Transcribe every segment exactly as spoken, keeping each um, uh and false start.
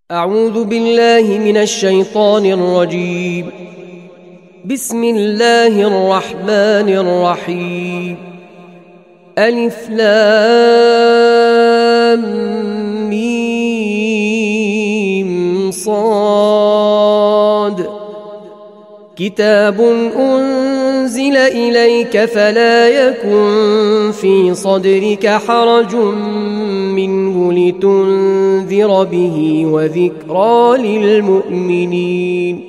أعوذ بالله من الشيطان الرجيم. بسم الله الرحمن الرحيم. ألف لام ميم صاد. كتاب أنزل إليك فلا يكن في صدرك حرج منه لتنذر به وذكرى للمؤمنين.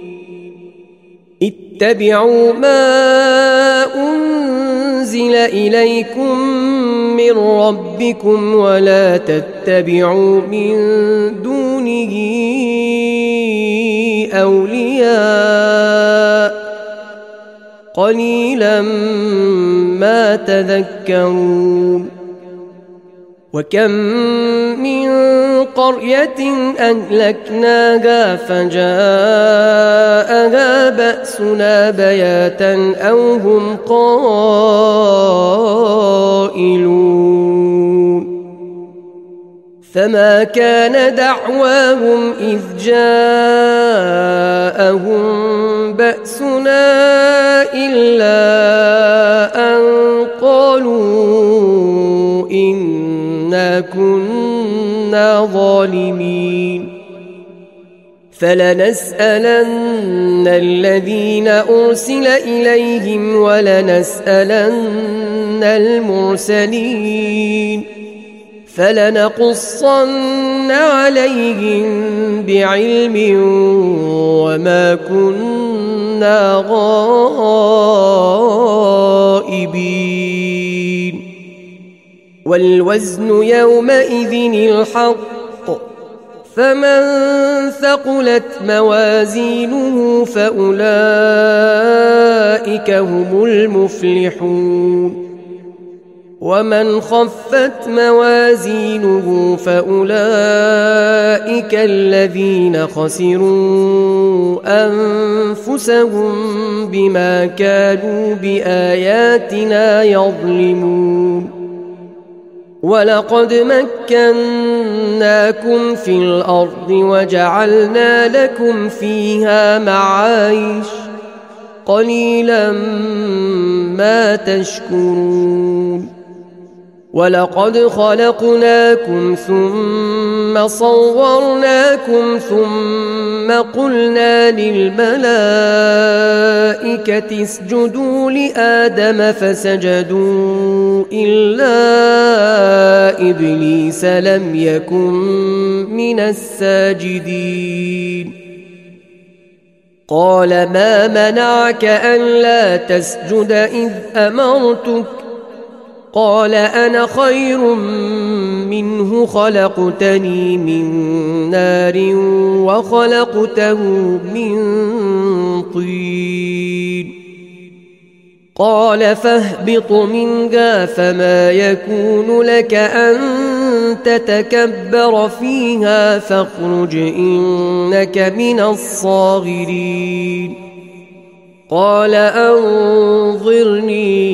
اتبعوا ما أنزل إليكم من ربكم ولا تتبعوا من دونه أولياء قليلا ما تذكرون. وكم من قرية أهلكناها فجاءها بأسنا بياتا أو هم قائلون. فما كان دعواهم إذ جاءهم بأسنا إلا أن قالوا إنا كنا ظالمين. فلنسألن الذين أرسل إليهم ولنسألن المرسلين فلنقصن عليهم بعلم وما كنا غائبين. والوزن يومئذ الحق فمن ثقلت موازينه فأولئك هم المفلحون. ومن خفت موازينه فأولئك الذين خسروا أنفسهم بما كانوا بآياتنا يظلمون. ولقد مكناكم في الأرض وجعلنا لكم فيها معايش قليلا ما تشكرون. ولقد خلقناكم ثم صورناكم ثم قلنا للملائكة اسجدوا لآدم فسجدوا إلا إبليس لم يكن من الساجدين. قال ما منعك ألا تسجد إذ أمرتك؟ قال أنا خير منه خلقتني من نار وخلقته من طين. قال فاهبط منها فما يكون لك أن تتكبر فيها فاخرج إنك من الصاغرين. قال أنظرني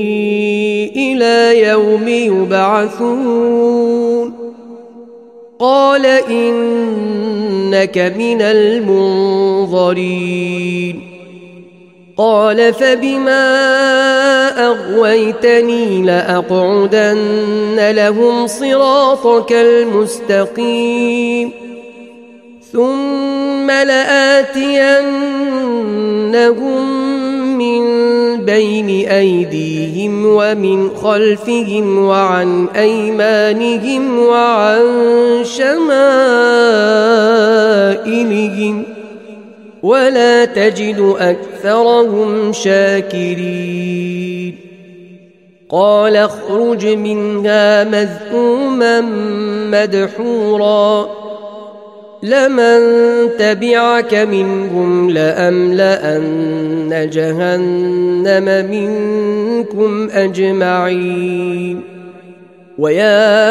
إلى يوم يبعثون. قال إنك من المنظرين. قال فبما أغويتني لأقعدن لهم صراطك المستقيم ثم لآتينهم من بين أيديهم ومن خلفهم وعن أيمانهم وعن شمائلهم ولا تجد أكثرهم شاكرين. قال اخرج منها مذءوما مدحورا لمن تبعك منهم لأملأن جهنم منكم أجمعين. ويا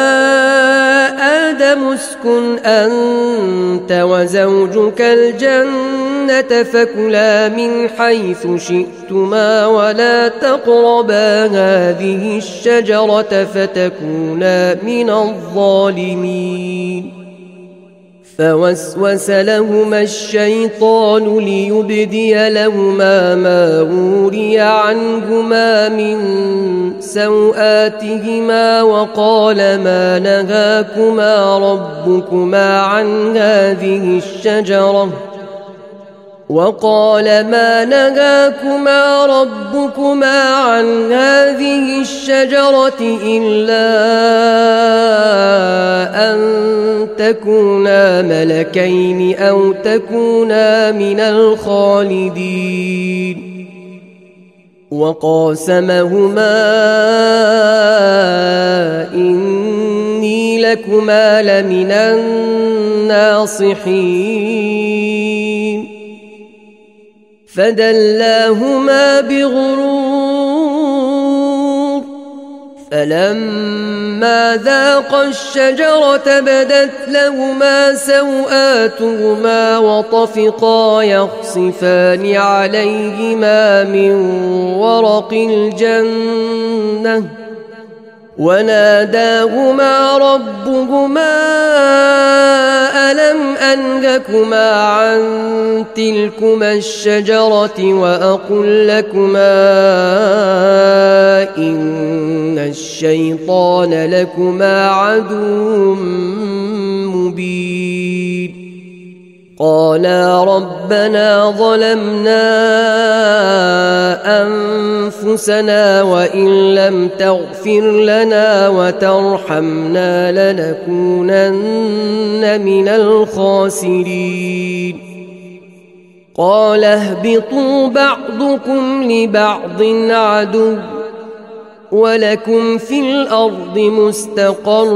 آدم اسكن أنت وزوجك الجنة فكلا من حيث شئتما ولا تقربا هذه الشجرة فتكونا من الظالمين. فوسوس لهما الشيطان ليبدي لهما ما وري عنهما من سوآتهما وقال ما نهاكما ربكما عن هذه الشجرة وقال ما نهاكما ربكما عن هذه الشجرة إلا أن تكونا ملكين أو تكونا من الخالدين وقاسمهما إني لكما لمن الناصحين فدلاهما بغرور فلما ذاقا الشجرة بدت لهما سوآتهما وطفقا يخصفان عليهما من ورق الجنة وناداهما ربهما ألم أنهكما عن تلكما الشجرة وأقل لكما إن الشيطان لكما عدو مبين قالا ربنا ظلمنا أنفسنا وإن لم تغفر لنا وترحمنا لنكونن من الخاسرين قال اهبطوا بعضكم لبعض عدو ولكم في الأرض مستقر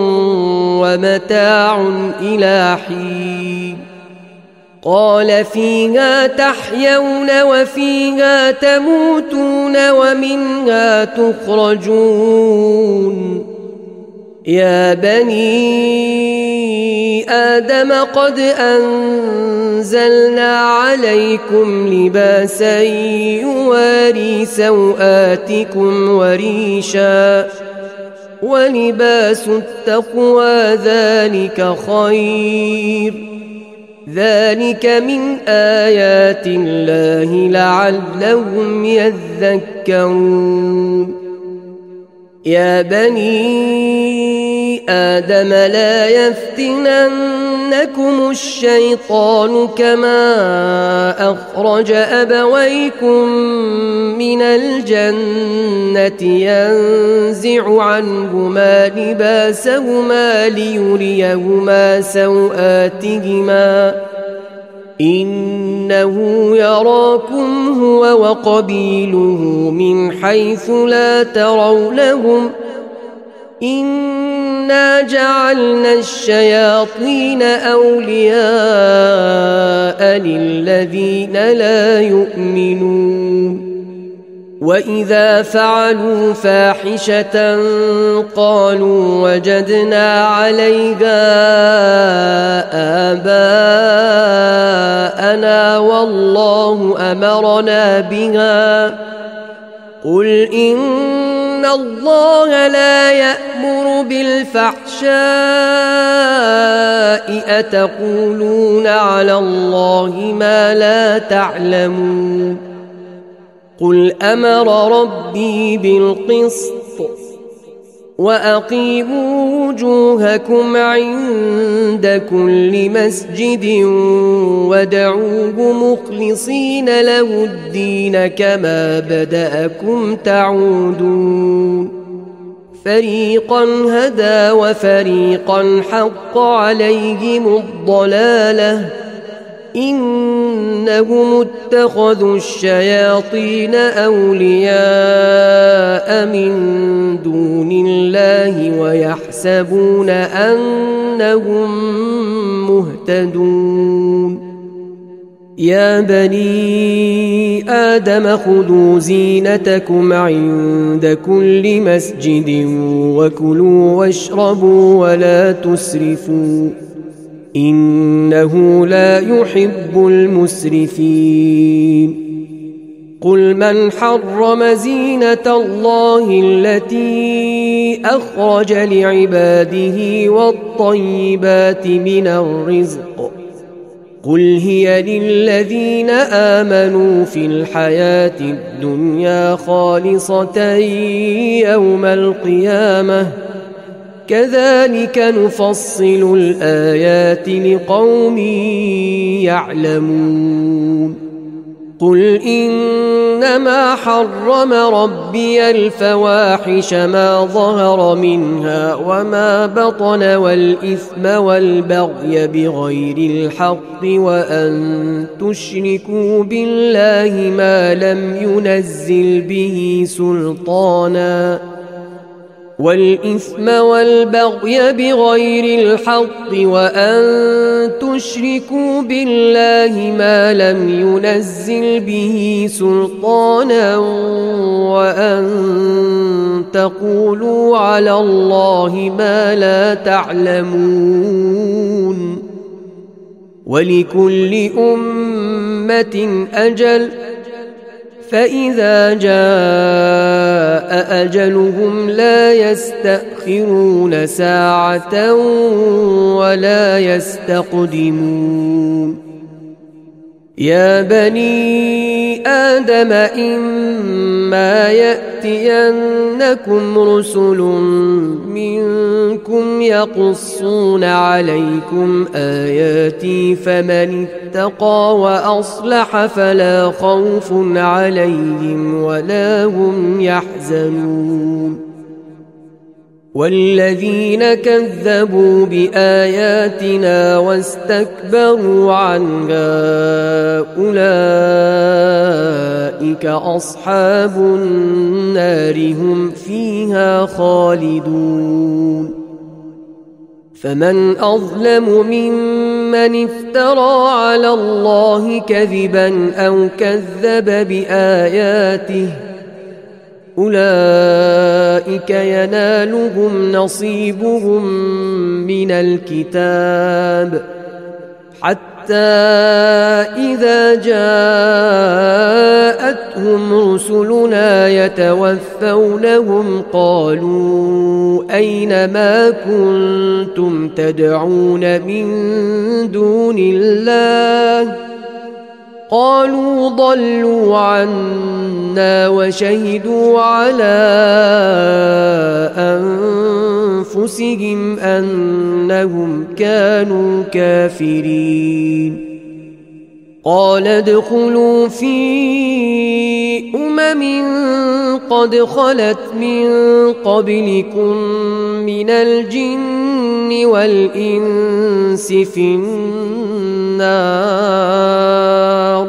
ومتاع إلى حين قال فيها تحيون وفيها تموتون ومنها تخرجون يا بني آدم قد أنزلنا عليكم لباسا يواري سوآتكم وريشا ولباس التقوى ذلك خير ذلك من آيات الله لعلهم يذكرون يا بني آدم لا يفتننكم الشيطان كما أخرج أبويكم من الجنة ينزع عنهما لباسهما ليريهما سوآتهما إنه يراكم هو وقبيله من حيث لا ترونهم إنا جعلنا الشياطين أولياء للذين لا يؤمنون وإذا فعلوا فاحشة قالوا وجدنا عليها آباءنا والله أمرنا بها قل إن الله لا يأمر بالفحشاء أتقولون على الله ما لا تعلمون قل أمر ربي بالقسط وأقيموا وجوهكم عند كل مسجد وادعوه مخلصين له الدين كما بدأكم تعودون فريقا هدى وفريقا حق عليهم الضلالة إنهم اتخذوا الشياطين أولياء من دون الله ويحسبون أنهم مهتدون يا بني آدم خذوا زينتكم عند كل مسجد وكلوا واشربوا ولا تسرفوا إنه لا يحب المسرفين قل من حرم زينة الله التي أخرج لعباده والطيبات من الرزق قل هي للذين آمنوا في الحياة الدنيا خالصة يوم القيامة كذلك نفصل الآيات لقوم يعلمون قل إنما حرم ربي الفواحش ما ظهر منها وما بطن والإثم والبغي بغير الحق وأن تشركوا بالله ما لم ينزل به سلطانا والإثم والبغي بغير الحق وأن تشركوا بالله ما لم ينزل به سلطانا وأن تقولوا على الله ما لا تعلمون ولكل أمة أجل فإذا جاء أجلهم لا يستأخرون ساعة ولا يستقدمون يا بني آدم إما يأتينكم رسل منكم يقصون عليكم آياتي فمن اتقى وأصلح فلا خوف عليهم ولا هم يحزنون والذين كذبوا بآياتنا واستكبروا عنها أولئك أصحاب النار هم فيها خالدون فمن أظلم ممن افترى على الله كذبا أو كذب بآياته أولئك ينالهم نصيبهم من الكتاب حتى إذا جاءتهم رسلنا يتوفونهم قالوا أين ما كنتم تدعون من دون الله قالوا ضلوا عنا وشهدوا على أنفسهم أنهم كانوا كافرين قال ادخلوا في أمم قد خلت من قبلكم من الجن والإنس في النار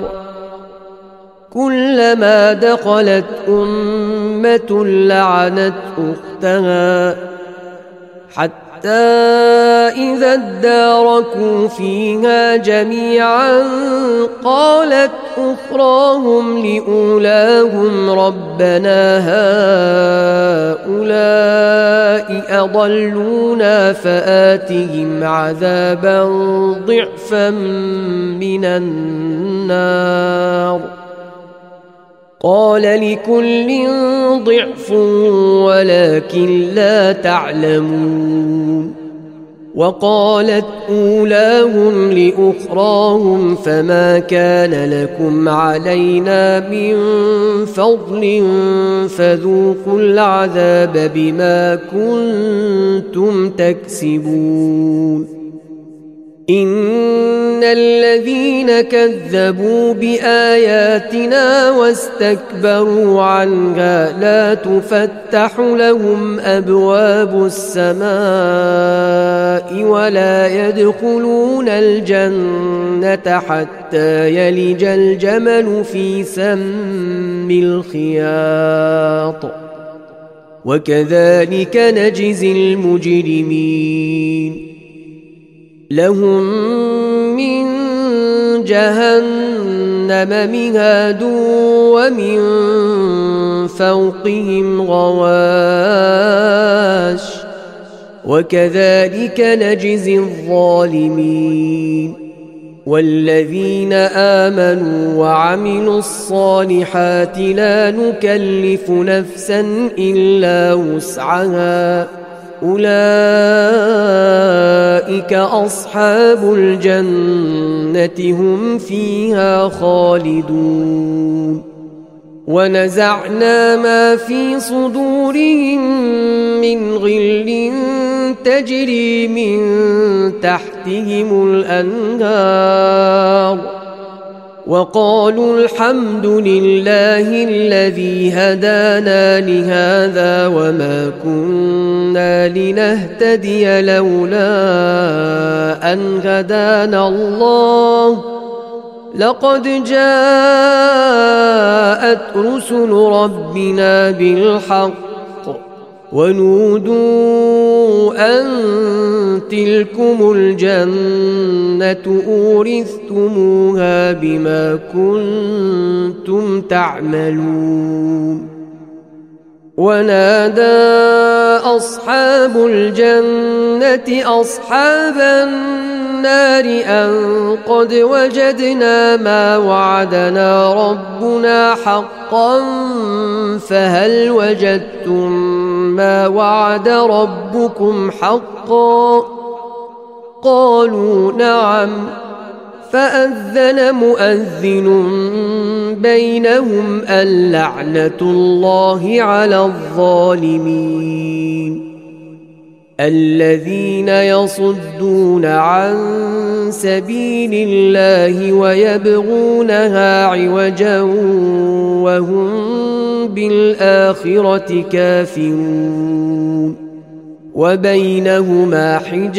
كلما دخلت أمة لعنت أختها حتى إذا اداركوا فيها جميعا قالت أخراهم لأولاهم ربنا هؤلاء أضلونا فآتهم عذابا ضعفا من النار قال لكل ضعف ولكن لا تعلمون وقالت أولاهم لأخراهم فما كان لكم علينا من فضل فذوقوا العذاب بما كنتم تكسبون إن الذين كذبوا بآياتنا واستكبروا عنها لا تفتح لهم أبواب السماء ولا يدخلون الجنة حتى يلج الجمل في سم الخياط وكذلك نجزي المجرمين لهم من جهنم مهاد ومن فوقهم غواش وكذلك نجزي الظالمين والذين آمنوا وعملوا الصالحات لا نكلف نفسا إلا وسعها أولئك أصحاب الجنة هم فيها خالدون ونزعنا ما في صدورهم من غل تجري من تحتهم الأنهار وقالوا الحمد لله الذي هدانا لهذا وما كنا لنهتدي لولا أن هدانا الله لقد جاءت رسل ربنا بالحق ونودوا أن تلكم الجنة أورثتموها بما كنتم تعملون ونادى أصحاب الجنة أصحاب النار أن قد وجدنا ما وعدنا ربنا حقا فهل وجدتم ما وعد ربكم حقا قالوا نعم فأذن مؤذن بينهم اللعنة الله على الظالمين الذين يصدون عن سبيل الله ويبغونها عوجا وهم بالآخرة كافرون وبينهما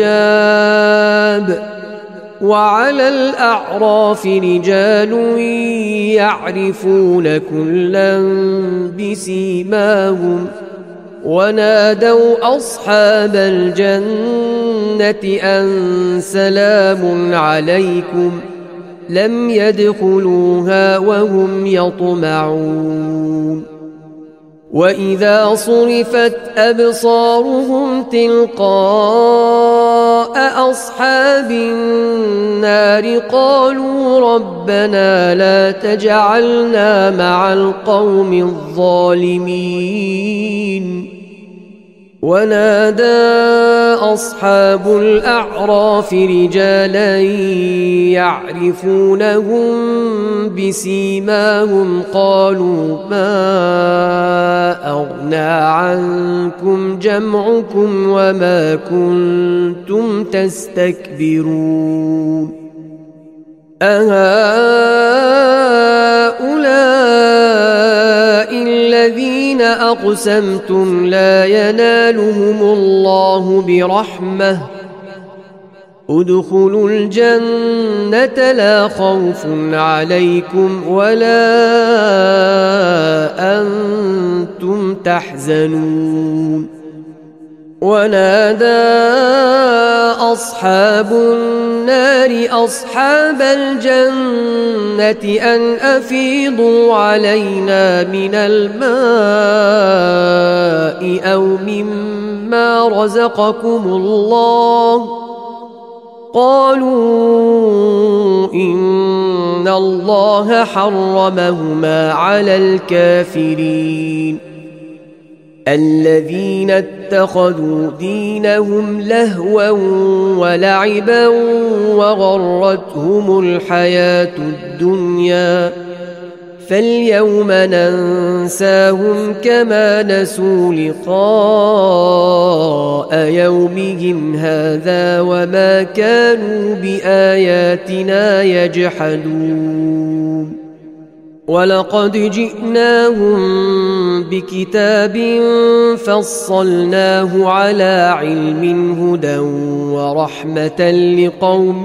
حجاب وعلى الأعراف رجال يعرفون كلا بسيماهم ونادوا أصحاب الجنة أن سلام عليكم لم يدخلوها وهم يطمعون وإذا صرفت أبصارهم تلقاء أصحاب النار قالوا ربنا لا تجعلنا مع القوم الظالمين ونادى أصحاب الأعراف رجالا يعرفونهم بسيماهم قالوا ما أغنى عنكم جمعكم وما كنتم تستكبرون أهؤلاء الذين أقسمتم لا ينالهم الله برحمة ادخلوا الجنة لا خوف عليكم ولا أنتم تحزنون ونادى أصحاب النار أصحاب الجنة أن أفيضوا علينا من الماء أو مما رزقكم الله قالوا إن الله حرمهما على الكافرين الذين اتخذوا دينهم لهوا ولعبا وغرتهم الحياة الدنيا فاليوم ننساهم كما نسوا لقاء يومهم هذا وما كانوا بآياتنا يجحدون ولقد جئناهم بكتاب فصلناه على علم هدى ورحمة لقوم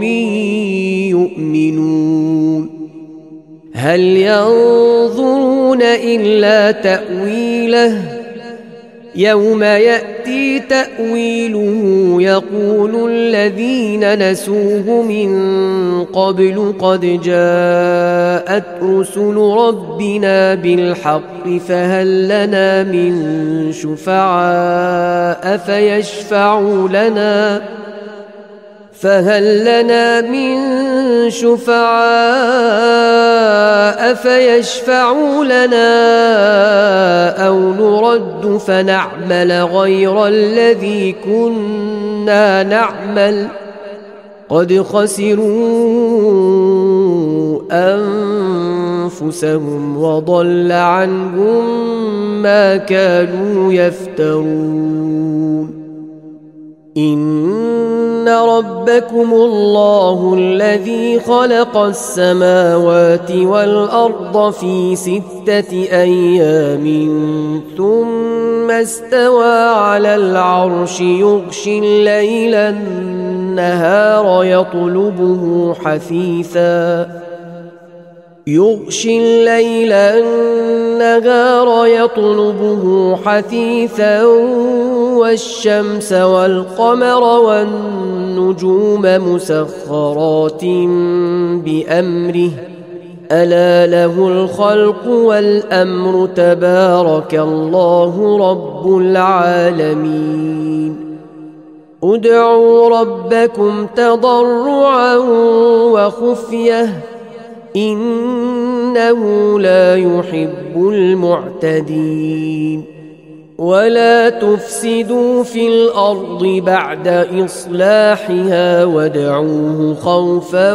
يؤمنون هل ينظرون إلا تأويله يوم يأتي تأويله يقول الذين نسوه من قبل قد جاءت رسل ربنا بالحق فهل لنا من شفعاء فيشفعوا لنا فهل لنا من شفعاء فيشفعوا لنا أو نرد فنعمل غير الذي كنا نعمل قد خسروا أنفسهم وضل عنهم ما كانوا يفترون. إن ربكم الله الذي خلق السماوات والأرض في ستة أيام ثم استوى على العرش يغشي الليل النهار يطلبه حثيثا يغشي الليل النهار يطلبه حثيثا والشمس والقمر والنجوم مسخرات بأمره ألا له الخلق والأمر تبارك الله رب العالمين. ادعوا ربكم تضرعا وخفية إنه لا يحب المعتدين. ولا تفسدوا في الأرض بعد إصلاحها وادعوه خوفا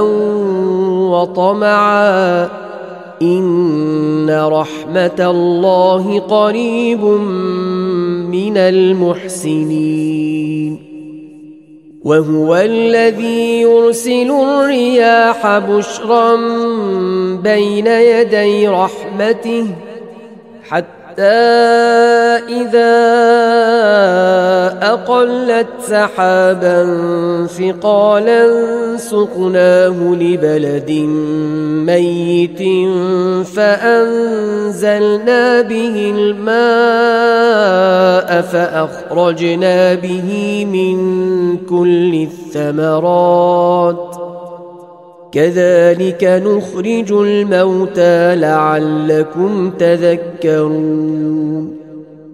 وطمعا إن رحمة الله قريب من المحسنين. وهو الذي يرسل الرياح بشرا بين يدي رحمته حتى إذا أقلت سحابا ثقالا سقناه لبلد ميت فأنزلنا به الماء فأخرجنا به من كل الثمرات كذلك نخرج الموتى لعلكم تذكرون.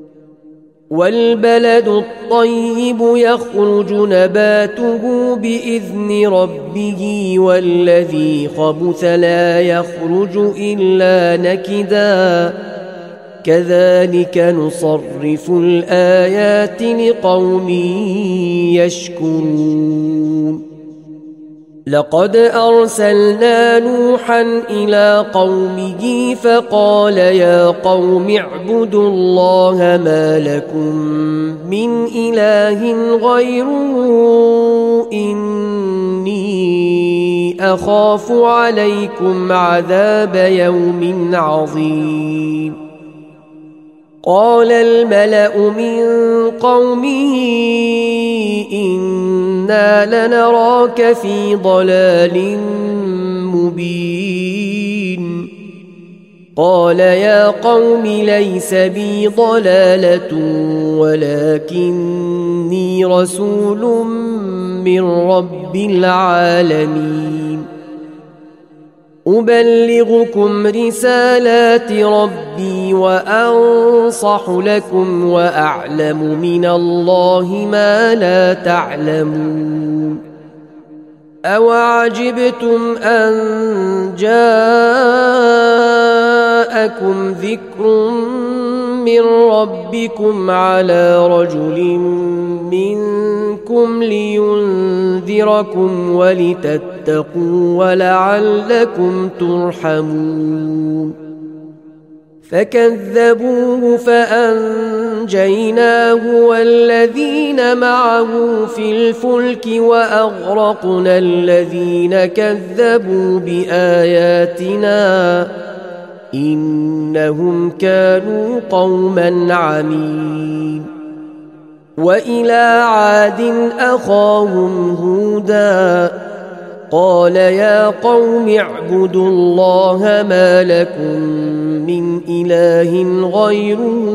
والبلد الطيب يخرج نباته بإذن ربه والذي خبث لا يخرج إلا نكدا كذلك نصرف الآيات لقوم يشكرون. لقد أرسلنا نوحا إلى قومه فقال يا قوم اعبدوا الله ما لكم من إله غيره إني أخاف عليكم عذاب يوم عظيم. قال الملأ من قومه إنا لنراك في ضلال مبين. قال يا قوم ليس بي ضلالة ولكني رسول من رب العالمين. أبلغكم رسالات ربي وأنصح لكم وأعلم من الله ما لا تعلمون. أوعجبتم أن جاءكم ذكر من ربكم على رجل منكم لينذركم ولتتقوا ولعلكم ترحمون. فكذبوه فأنجيناه والذين معه في الفلك وأغرقنا الذين كذبوا بآياتنا إنهم كانوا قوما عمين. وإلى عاد أخاهم هودا قال يا قوم اعبدوا الله ما لكم من إله غيره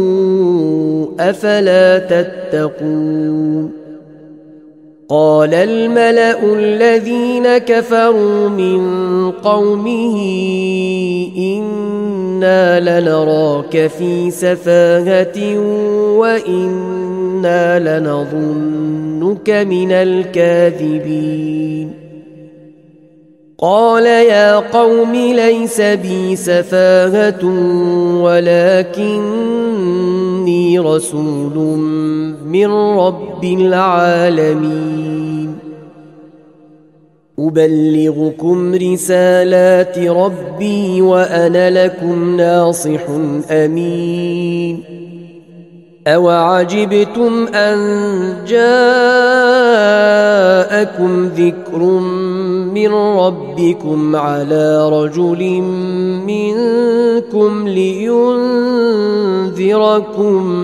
أفلا تتقون. قال الملأ الذين كفروا من قومه إنا لنراك في سفاهة وإنا لنظن نظنك من الكاذبين قال يا قوم ليس بي سفاهة ولكني رسول من رب العالمين أبلغكم رسالات ربي وأنا لكم ناصح أمين أوعجبتم أن جاءكم ذكر من ربكم على رجل منكم لينذركم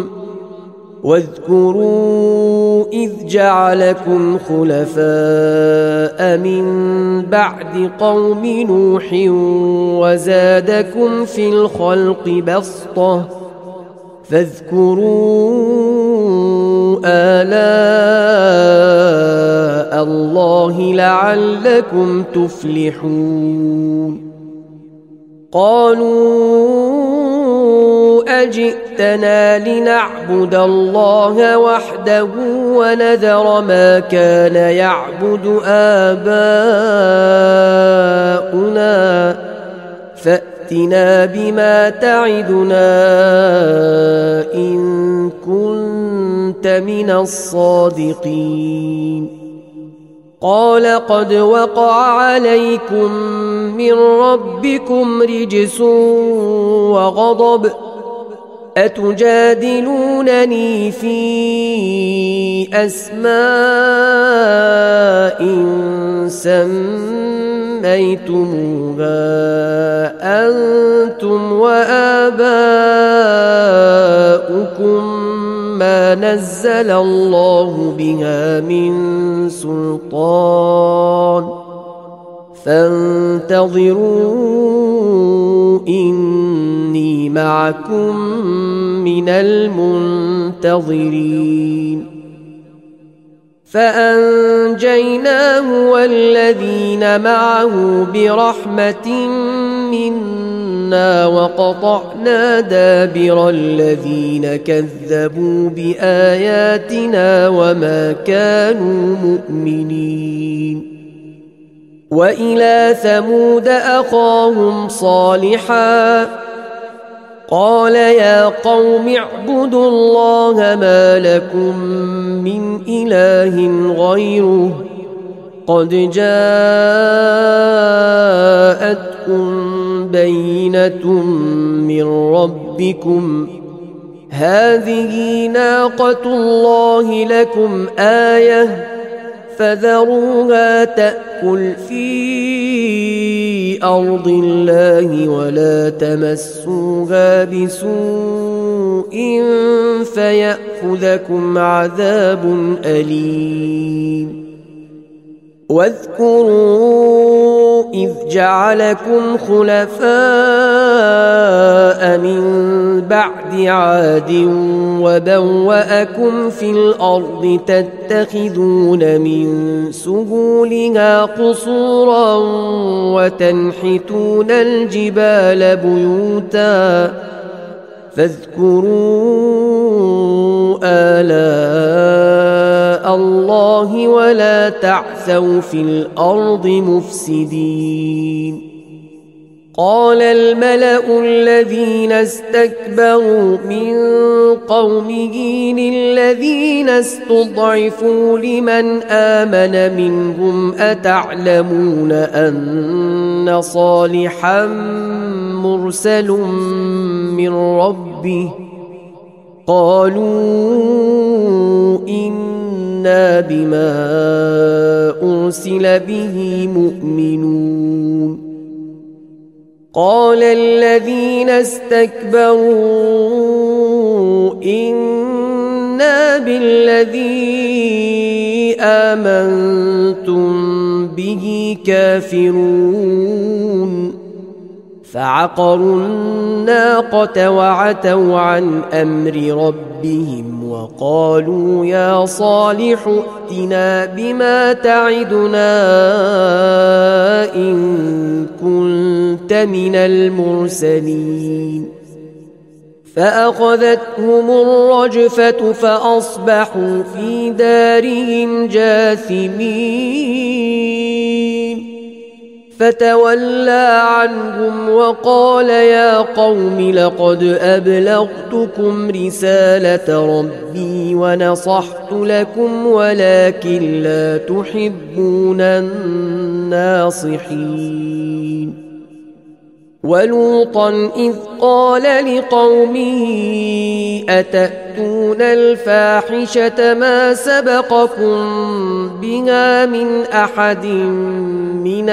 واذكروا إذ جعلكم خلفاء من بعد قوم نوح وزادكم في الخلق بسطة فاذكروا آلاء الله لعلكم تفلحون قالوا أجئتنا لنعبد الله وحده ونذر ما كان يعبد آباؤنا فأتنا بما تعدنا إن كنت من الصادقين قال قد وقع عليكم من ربكم رجس وغضب أتجادلونني في أسماء سميتموها أنتم وآباؤكم ما نزل الله بها من سلطان فانتظروا إني معكم من المنتظرين فأنجيناه والذين معه برحمة منا وقطعنا دابر الذين كذبوا بآياتنا وما كانوا مؤمنين وإلى ثمود أخاهم صالحا قال يا قوم اعبدوا الله ما لكم من إله غيره قد جاءتكم بينة من ربكم هذه ناقة الله لكم آية فذروها تأكل في أرض الله ولا تمسوها بسوء فيأخذكم عذاب أليم واذكروا إذ جعلكم خلفاء من بعد عاد وبوأكم في الأرض تتخذون من سهولها قصورا وتنحتون الجبال بيوتا فاذكروا آلاء الله ولا تعثوا في الأرض مفسدين قال الملأ الذين استكبروا من قومه للذين استضعفوا لمن آمن منهم أتعلمون أن صالحا مرسل من ربه قالوا إنا بما أرسل به مؤمنون قال الذين استكبروا إنا بالذي آمنتم به كافرون فعقروا الناقة وعتوا عن أمر ربهم وقالوا يا صالح ائتنا بما تعدنا إن كنت من المرسلين فأخذتهم الرجفة فأصبحوا في دارهم جاثمين فتولى عنهم وقال يا قوم لقد أبلغتكم رسالة ربي ونصحت لكم ولكن لا تحبون الناصحين. ولوطا إذ قال لقومه أتأتون الفاحشة ما سبقكم بها من أحد من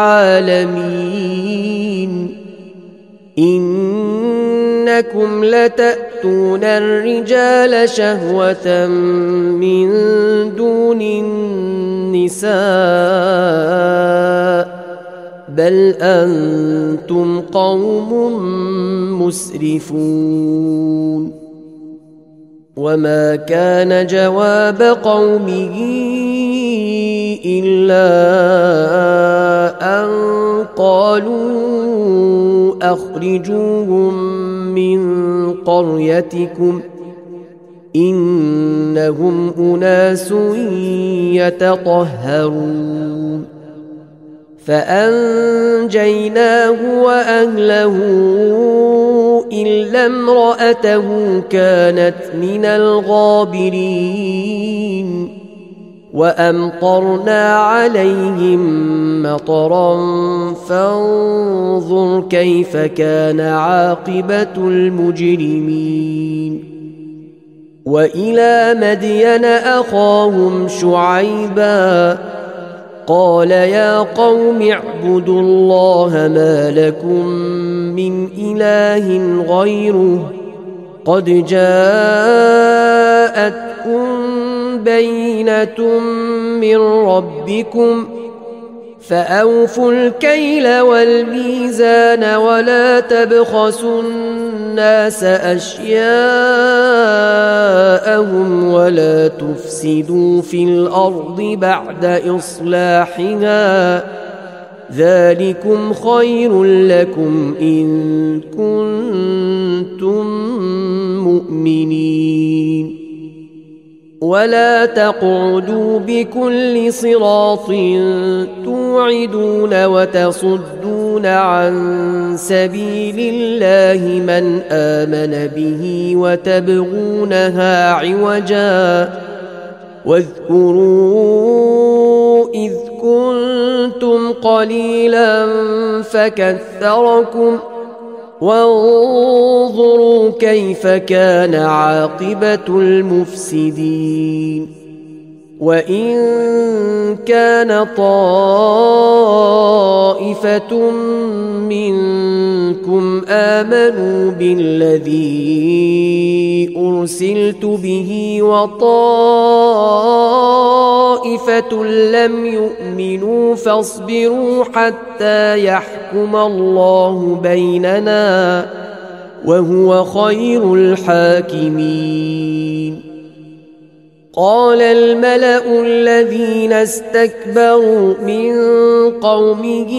العالمين إنكم لتأتون الرجال شهوة من دون النساء بل أنتم قوم مسرفون. وما كان جواب قومه إلا أن قالوا أخرجوهم من قريتكم إنهم أناس يتطهرون. فأنجيناه وأهله إلا امرأته كانت من الغابرين وأمطرنا عليهم مطرا فانظر كيف كان عاقبة المجرمين. وإلى مدين أخاهم شعيبا قال يا قوم اعبدوا الله ما لكم من إله غيره قد جاءتكم بينة من ربكم فأوفوا الكيل والميزان ولا تبخسوا الناس أشياءهم ولا تفسدوا في الأرض بعد إصلاحها ذلكم خير لكم إن كنتم مؤمنين. ولا تقعدوا بكل صراط توعدون وتصدون عن سبيل الله من آمن به وتبغونها عوجا واذكروا إذ كنتم قليلا فكثركم وانظروا كيف كان عاقبة المفسدين. وإن كان طائفة منكم آمنوا بالذي أرسلت به وطائفة لم يؤمنوا فاصبروا حتى يحكم الله بيننا وهو خير الحاكمين. قال الملأ الذين استكبروا من قومه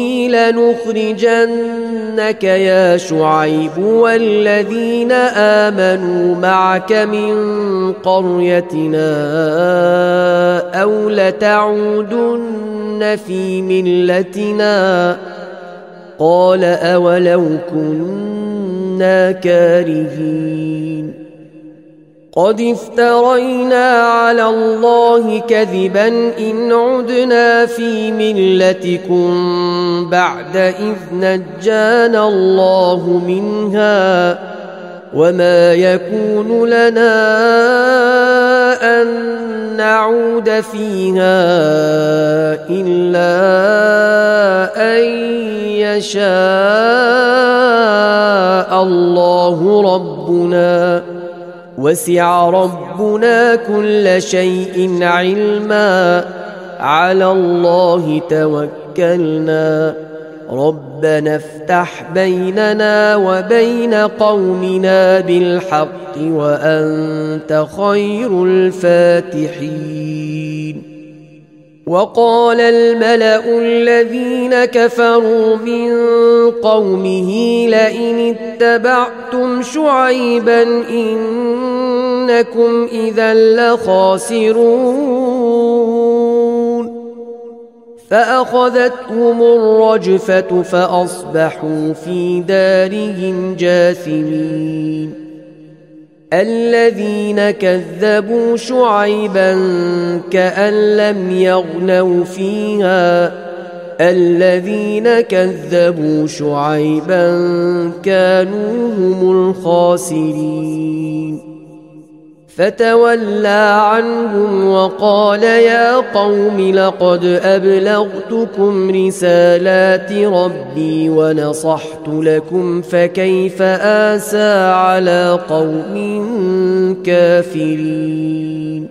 لنخرجنك يا شعيب والذين آمنوا معك من قريتنا أو لتعودن في ملتنا قال أولو كنا كارهين. قد افترينا على الله كذبا إن عدنا في ملتكم بعد إذ نجانا الله منها وما يكون لنا أن نعود فيها إلا أن يشاء الله ربنا وسع ربنا كل شيء علما على الله توكلنا ربنا افتح بيننا وبين قومنا بالحق وأنت خير الفاتحين. وقال الملأ الذين كفروا من قومه لئن اتبعتم شعيبا إنكم إذا لخاسرون فأخذتهم الرجفة فأصبحوا في دارهم جاثمين الذين كذبوا شعيبا كأن لم يغنوا فيها الذين كذبوا شعيبا كانوا هم الخاسرين فتولى عنهم وقال يا قوم لقد أبلغتكم رسالات ربي ونصحت لكم فكيف آسى على قوم كافرين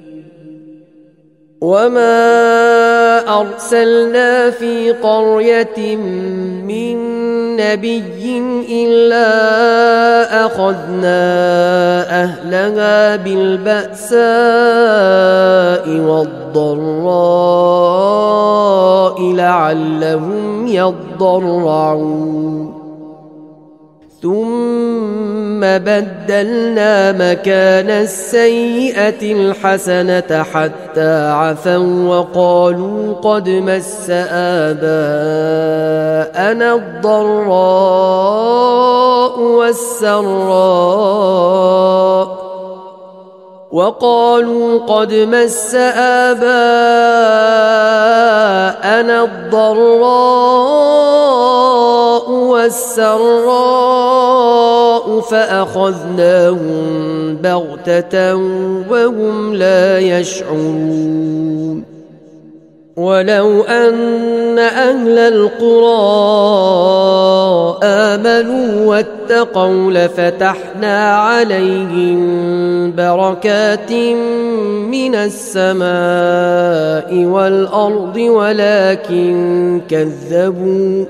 وما أرسلنا في قرية من نبي إلا أخذنا أهلها بالبأساء والضراء لعلهم يضرعون ثم بدلنا مكان السيئة الحسنة حتى عفوا وقالوا قد مس آباءنا الضراء والسراء وقالوا قد مس آباءنا الضراء والسراء فأخذناهم بغتة وهم لا يشعرون ولو أن أهل القرى آمنوا واتقوا لفتحنا عليهم بركات من السماء والأرض ولكن كذبوا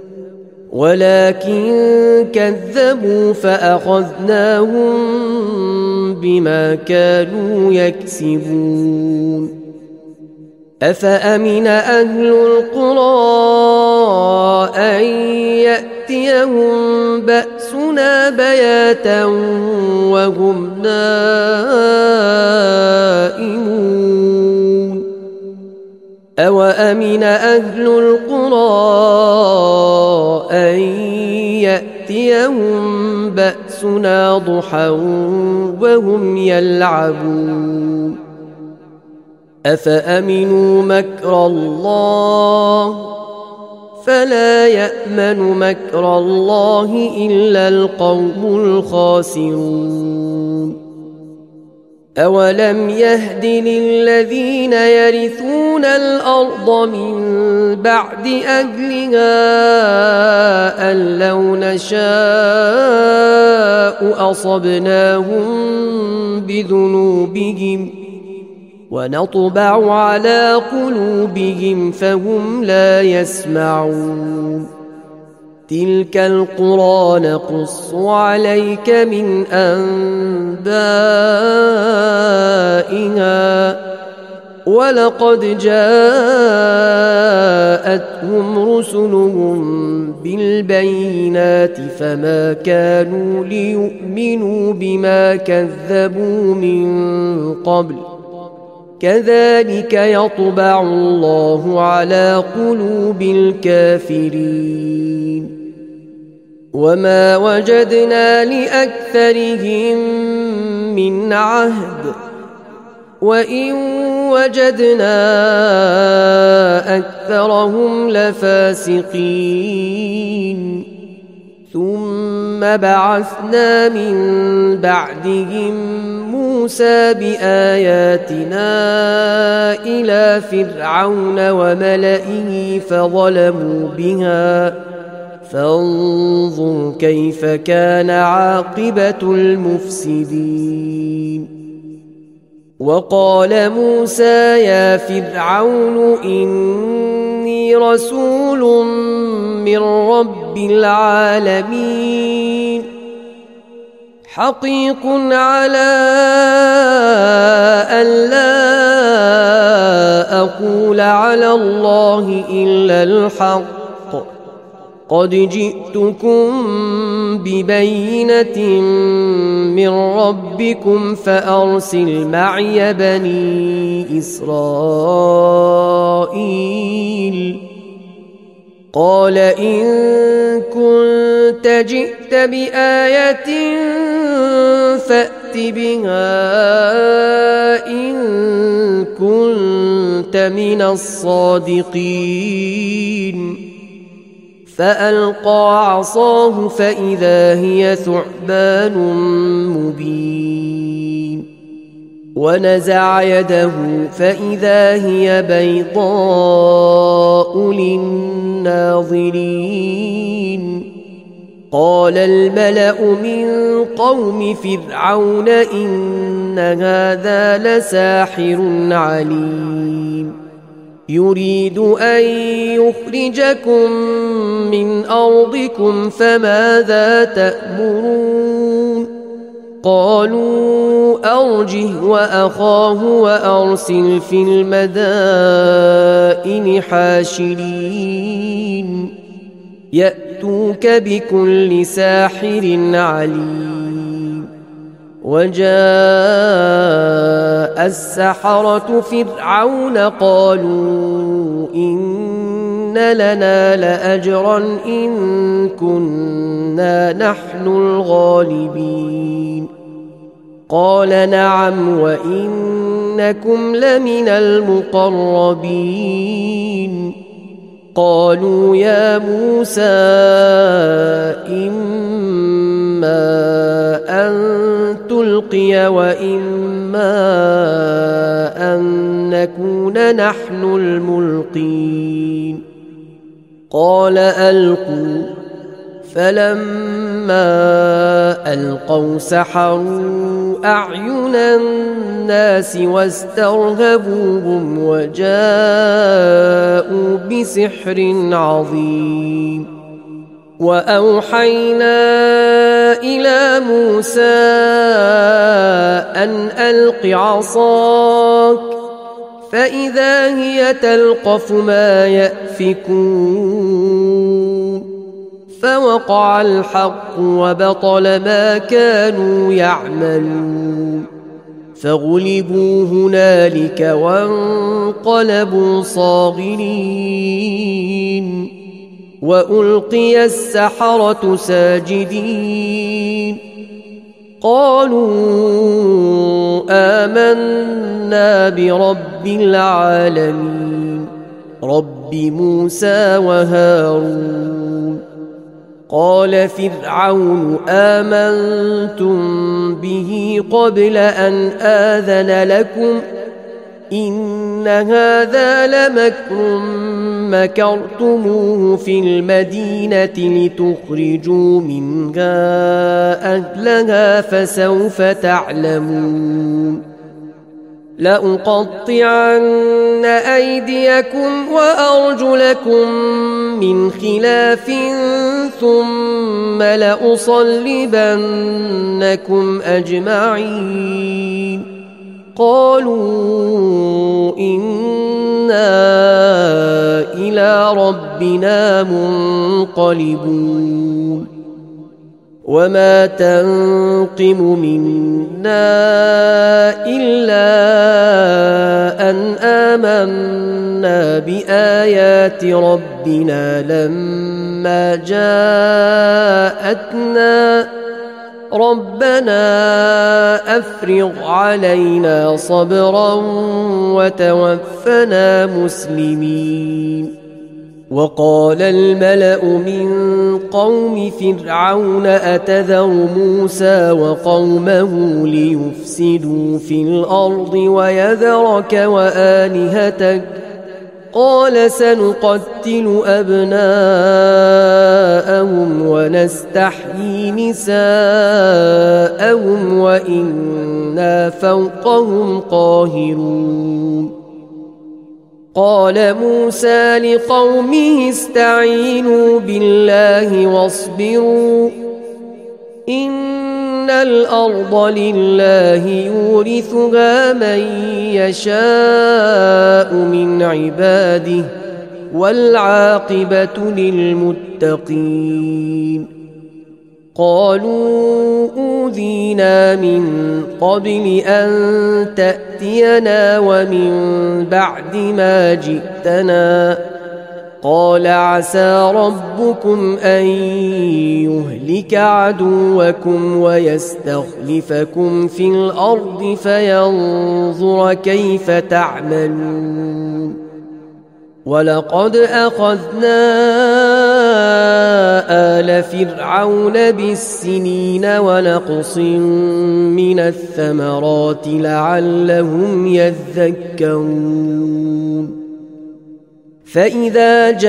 ولكن كذبوا فأخذناهم بما كانوا يكسبون أفأمن أهل القرى أن يأتيهم بأسنا بياتا وهم نائمون أوأمن أهل القرى أن يأتيهم بأسنا ضحى وهم يلعبون أفأمنوا مكر الله فلا يأمن مكر الله إلا القوم الخاسرون أولم يهد للذين يرثون الأرض من بعد أهلها أن لو نشاء أصبناهم بذنوبهم ونطبع على قلوبهم فهم لا يسمعون تلك القرى نقص عليك من أنبائها ولقد جاءتهم رسلهم بالبينات فما كانوا ليؤمنوا بما كذبوا من قبل كذلك يطبع الله على قلوب الكافرين وما وجدنا لأكثرهم من عهد وإن وجدنا أكثرهم لفاسقين ثم بعثنا من بعدهم موسى بآياتنا إلى فرعون وملئه فظلموا بها فانظر كيف كان عاقبة المفسدين وقال موسى يا فرعون إني رسول من رب العالمين حقيق على أن لا أقول على الله إلا الحق قد جئتكم ببينة من ربكم فأرسل معي بني إسرائيل قال إن كنت جئت بآية فأت بها إن كنت من الصادقين فألقى عصاه فإذا هي ثعبان مبين ونزع يده فإذا هي بيضاء للناظرين قال الملأ من قوم فرعون إن هذا لساحر عليم يريد أن يخرجكم من أرضكم فماذا تأمرون قالوا أرجه وأخاه وأرسل في المدائن حاشرين يأتوك بكل ساحر عليم وجاء السحرة فرعون قالوا إن لنا لأجرا إن كنا نحن الغالبين قال نعم وإنكم لمن المقربين قالوا يا موسى إما أن تلقي وإما أن نكون نحن الملقين قال ألقوا فلما ألقوا سحروا أعين الناس واسترهبوهم وجاءوا بسحر عظيم وأوحينا إلى موسى أن ألق عصاك فإذا هي تلقف ما يأفكون فوقع الحق وبطل ما كانوا يعملون فغلبوا هنالك وانقلبوا صاغرين وألقي السحرة ساجدين قالوا آمنا برب العالمين رب موسى وهارون قال فرعون آمنتم به قبل أن آذن لكم إن هذا لمكر مكرتموه في المدينة لتخرجوا منها أهلها فسوف تعلمون لأقطعن أيديكم وأرجلكم من خلاف ثم لأصلبنكم أجمعين قالوا إنا إلى ربنا منقلبون وما تنقم منا إلا أن آمنا بآيات ربنا لما جاءتنا ربنا أفرغ علينا صبرا وتوفنا مسلمين وقال الملأ من قوم فرعون أتذر موسى وقومه ليفسدوا في الأرض ويذرك وآلهتك قال سنقتل أبناءهم ونستحيي نساءهم وإنا فوقهم قاهرون قال موسى لقومه استعينوا بالله واصبروا إن الأرض لله يورثها من يشاء من عباده والعاقبة للمتقين. قالوا أوذينا من قبل أن تأتينا ومن بعد ما جئتنا قال عسى ربكم أن يهلك عدوكم ويستخلفكم في الأرض فينظر كيف تعملون. ولقد أخذنا آل فرعون بالسنين ونقص من الثمرات لعلهم يذكرون. فإذا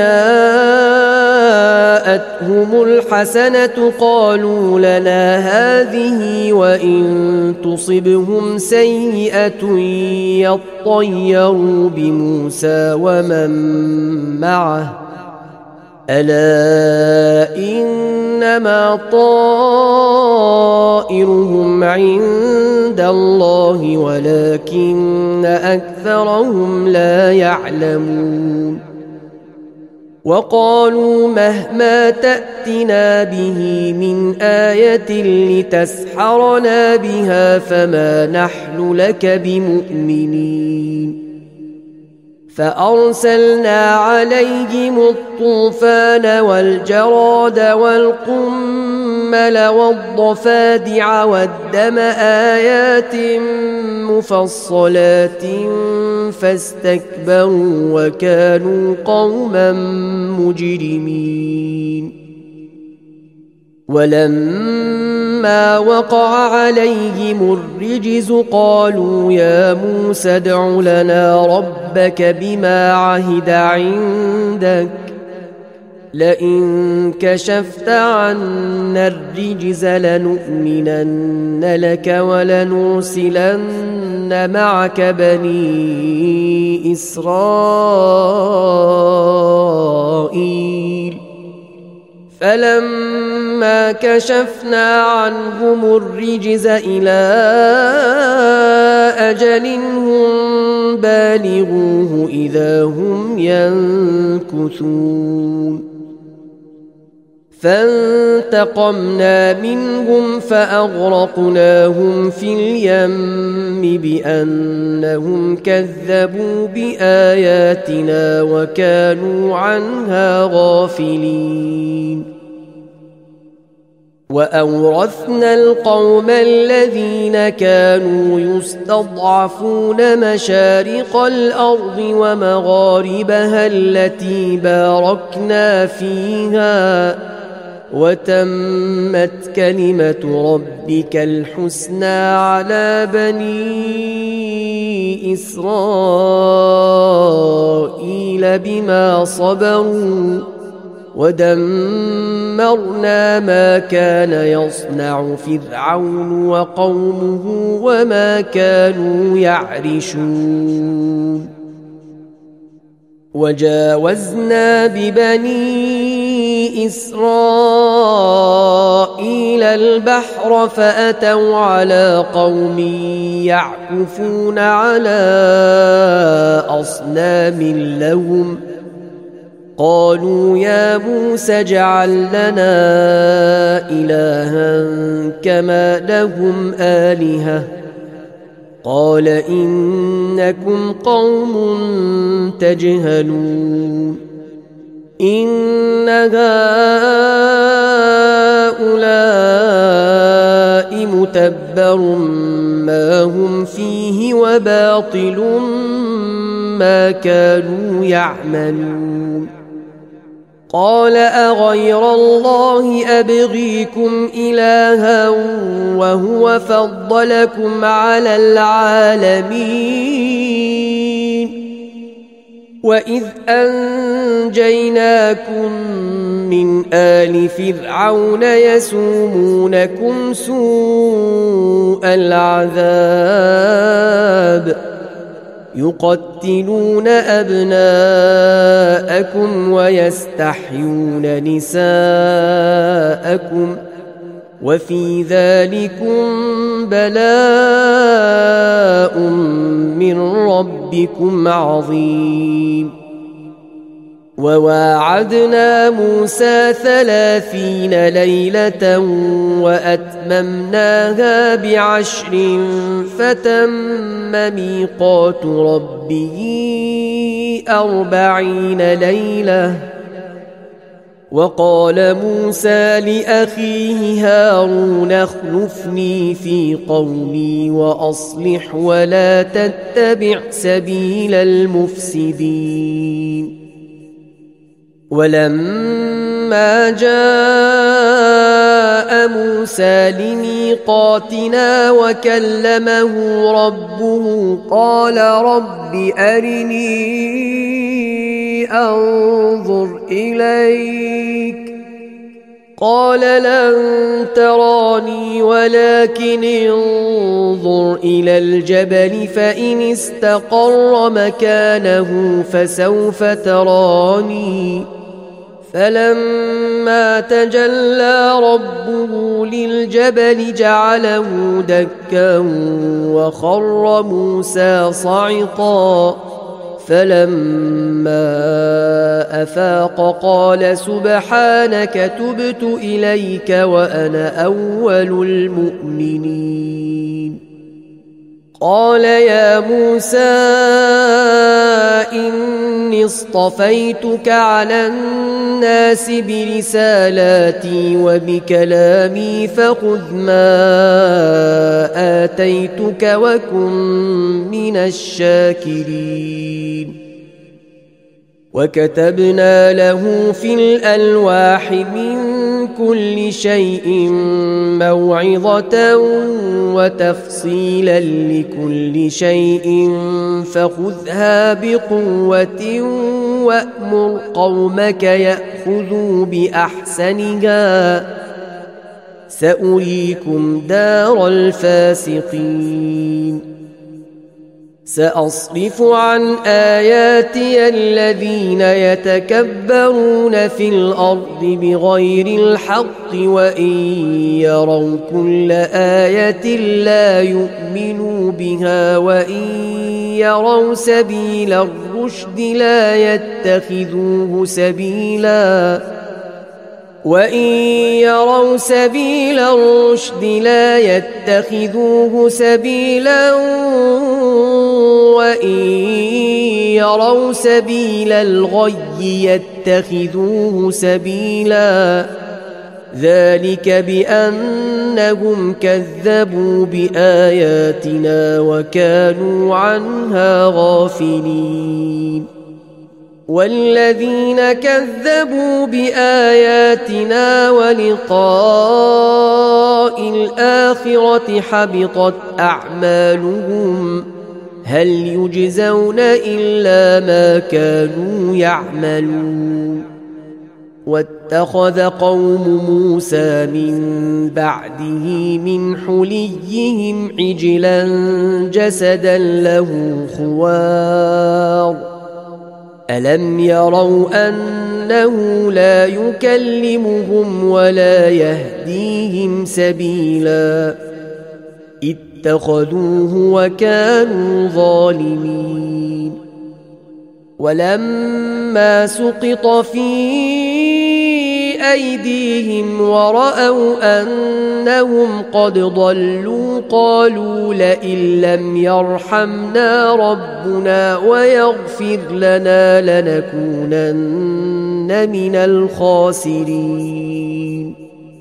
جاءتهم الحسنة قالوا لنا هذه وإن تصبهم سيئة يطيروا بموسى ومن معه ألا إنما طائرهم عند الله ولكن أكثرهم لا يعلمون. وقالوا مهما تأتنا به من آية لتسحرنا بها فما نحن لك بمؤمنين. فأرسلنا عليهم الطوفان والجراد والقمل والضفادع والدم آيات مفصلات فاستكبروا وكانوا قوما مجرمين. ولما وقع عليهم الرجز قالوا يا موسى ادع لنا ربك بما عهد عندك لئن كشفت عنا الرجز لنؤمنن لك ولنرسلن معك بني إسرائيل. فلما كشفنا عنهم الرجز إلى أجل هم بالغوه إذا هم ينكثون. فانتقمنا منهم فأغرقناهم في اليم بأنهم كذبوا بآياتنا وكانوا عنها غافلين. وأورثنا القوم الذين كانوا يستضعفون مشارق الأرض ومغاربها التي باركنا فيها وتمت كلمة ربك الحسنى على بني إسرائيل بما صبروا ودمرنا ما كان يصنع فرعون وقومه وما كانوا يعرشون. وجاوزنا ببني إسرائيل البحر فأتوا على قوم يعكفون على أصنام لهم قالوا يا موسى اجعل لنا إلها كما لهم آلهة قال إنكم قوم تجهلون. إن هؤلاء متبر ما هم فيه وباطل ما كانوا يعملون. قال أغير الله أبغيكم إلها وهو فضلكم على العالمين وإذ أنجيناكم من آل فرعون يسومونكم سوء العذاب يقتلون أبناءكم ويستحيون نساءكم وفي ذلكم بلاء من ربكم عظيم. وواعدنا موسى ثلاثين ليلة وأتممناها بعشر فتم ميقات ربه أربعين ليلة. وقال موسى لأخيه هارون اخلفني في قومي وأصلح ولا تتبع سبيل المفسدين. ولما جاء موسى لميقاتنا وكلمه ربه قال رب أرني أنظر إليك قال لن تراني ولكن انظر إلى الجبل فإن استقر مكانه فسوف تراني. فلما تجلى ربه للجبل جعله دكا وخر موسى صعقا. فلما أفاق قال سبحانك تبت إليك وأنا أول المؤمنين. قال يا موسى إني اصطفيتك على الناس برسالاتي وبكلامي فخذ ما آتيتك وكن من الشاكرين. وكتبنا له في الألواح من كل شيء موعظة وتفصيلا لكل شيء فخذها بقوة وأمر قومك يأخذوا بأحسنها سأريكم دار الفاسقين. سأصرف عن آياتي الذين يتكبرون في الأرض بغير الحق وإن يروا كل آية لا يؤمنوا بها وإن يروا سبيل الرشد لا يتخذوه سبيلا وإن يروا سبيل الرشد لا يتخذوه سبيلا وإن يروا سبيل الغي يتخذوه سبيلا. ذلك بأنهم كذبوا بآياتنا وكانوا عنها غافلين. والذين كذبوا بآياتنا ولقاء الآخرة حبطت أعمالهم هل يجزون إلا ما كانوا يعملون. واتخذ قوم موسى من بعده من حليهم عجلا جسدا له خوار ألم يروا أنه لا يكلمهم ولا يهديهم سبيلا اتخذوه وكانوا ظالمين. ولما سقط في أيديهم ورأوا أنهم قد ضلوا قالوا لئن لم يرحمنا ربنا ويغفر لنا لنكونن من الخاسرين.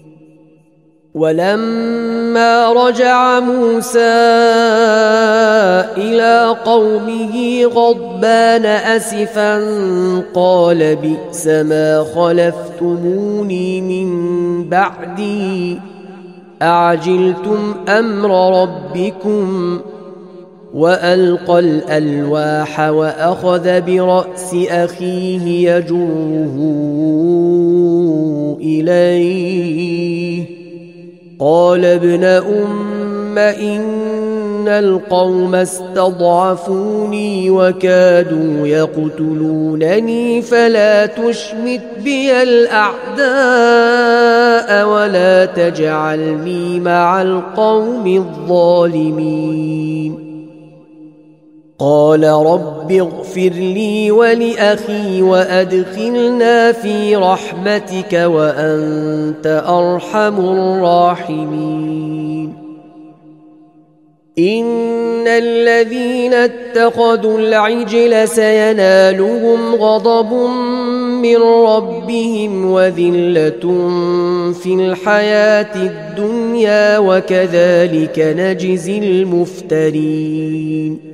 ولما رجع موسى إلى قومه غضبان أسفا قال بئس ما خلفتموني من بعدي أعجلتم أمر ربكم. وألقى الألواح وأخذ برأس أخيه يجره إليه قال ابن أم إن القوم استضعفوني وكادوا يقتلونني فلا تشمت بي الأعداء ولا تجعلني مع القوم الظالمين قال رب اغفر لي ولأخي وأدخلنا في رحمتك وأنت أرحم الراحمين إن الذين اتخذوا العجل سينالهم غضب من ربهم وذلة في الحياة الدنيا وكذلك نجزي المفترين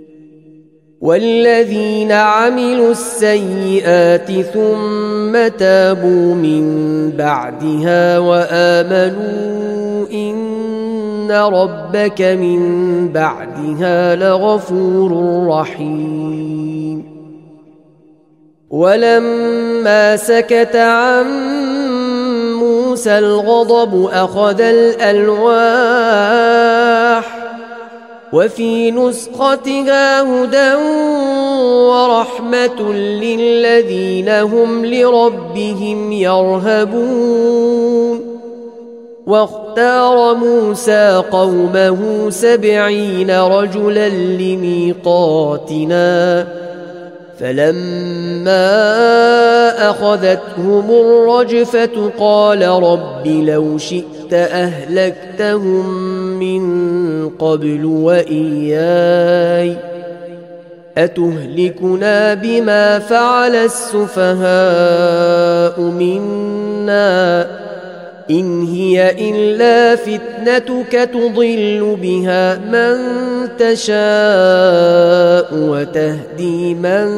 والذين عملوا السيئات ثم تابوا من بعدها وآمنوا إن ربك من بعدها لغفور رحيم ولما سكت عن موسى الغضب أخذ الألواح وفي نسختها هدى ورحمة للذين هم لربهم يرهبون واختار موسى قومه سبعين رجلا لميقاتنا فلما أخذتهم الرجفة قال رب لو شئت أهلكتهم من قبل وإياي أتهلكنا بما فعل السفهاء منا إن هي إلا فتنتك تضل بها من تشاء وتهدي من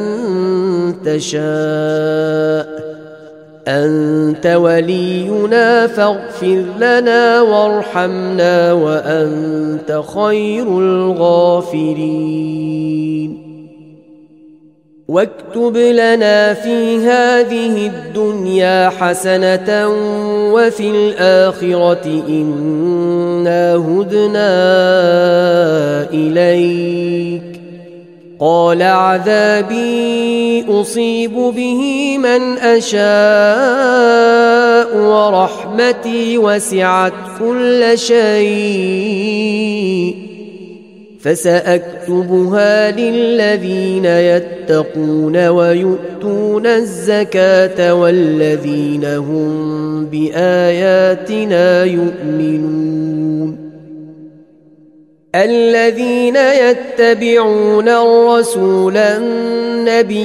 تشاء أنت ولينا فاغفر لنا وارحمنا وأنت خير الغافرين واكتب لنا في هذه الدنيا حسنة وفي الآخرة إنا هدنا إليك قال عذابي أصيب به من أشاء ورحمتي وسعت كل شيء فسأكتبها للذين يتقون ويؤتون الزكاة والذين هم بآياتنا يؤمنون الذين يتبعون الرسول النبي